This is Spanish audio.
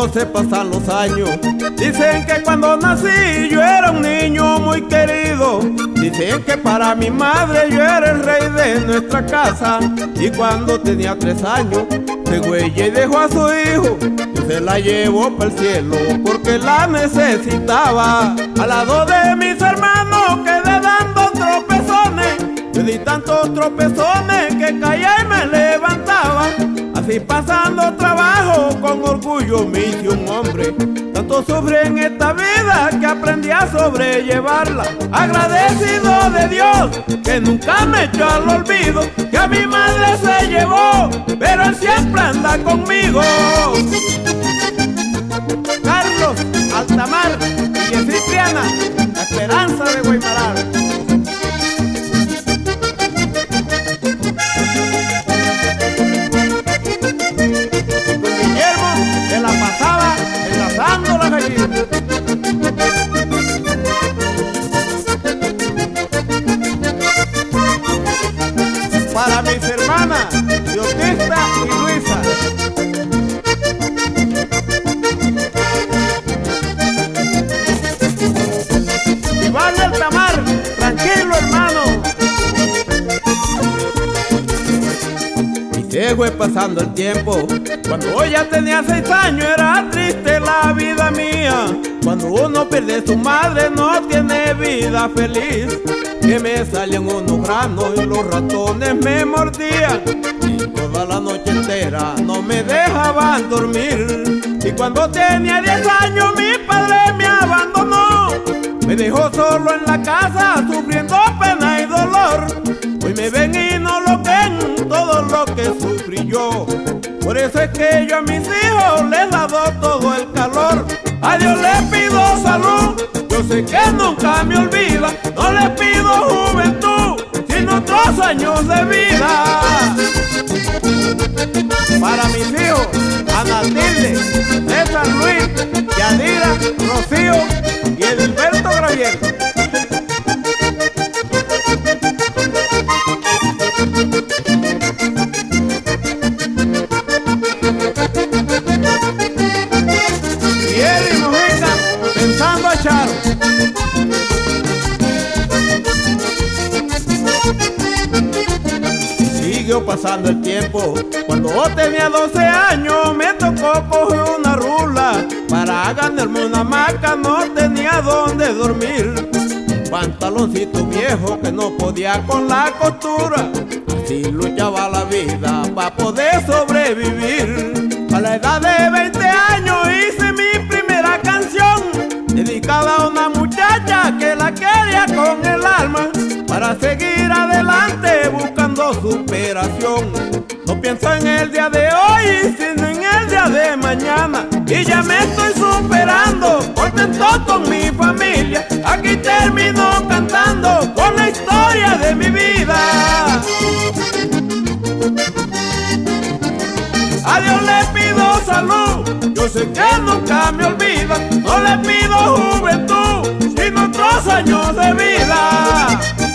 cómo se pasan los años. Dicen que cuando nací yo era un niño muy querido. Dicen que para mi madre yo era el rey de nuestra casa. Y cuando tenía 3 años, se huella y dejó a su hijo. Y se la llevó para el cielo porque la necesitaba. Al lado de mis hermanos quedé dando tropezones. Yo di tantos tropezones que caía y me levantaba. Así pasando trabajo, con orgullo me hice un hombre. Tanto sufrí en esta vida que aprendí a sobrellevarla. Agradecido de Dios que nunca me echó al olvido, que a mi madre se llevó, pero él siempre anda conmigo. Carlos Altamar y Cipriana, la esperanza de Guaymaral. Se la pasaba enlazando la gallina. Para mis hermanas, Diotista y Luisa. Iván Altamar, tranquilo hermano. Y se fue pasando el tiempo. Cuando ya tenía 6 años era triste la vida mía. Cuando uno pierde a su madre no tiene vida feliz. Que me salían unos granos y los ratones me mordían. Y toda la noche entera no me dejaban dormir. Y cuando tenía 10 años mi padre me abandonó. Me dejó solo en la casa sufriendo pena y dolor. Hoy me ven y no lo ven todo lo que sufrí yo. Por eso es que yo a mis hijos les he dado todo el calor. A Dios les pido salud, yo sé que nunca me olvida. No les pido juventud, sino otros años de vida. Para mis hijos, Ana Tilde, César Luis, Yadira, Rocío y Edilberto Gravier. Pensando a Charo. Siguió pasando el tiempo. Cuando tenía 12 años me tocó coger una rula. Para ganarme una hamaca no tenía donde dormir. Un pantaloncito viejo que no podía con la costura. Así luchaba la vida para poder sobrevivir. A la edad de 20 años hice mi primera canción, dedicada a una muchacha que la quería con el alma, para seguir adelante buscando superación. No pienso en el día de hoy, sino en el día de mañana. Y ya me estoy superando, contento con mi familia. Aquí termino cantando con la historia de mi vida. A Dios le pido salud, yo sé que nunca me olvida. No le pido juventud, sino otros años de vida.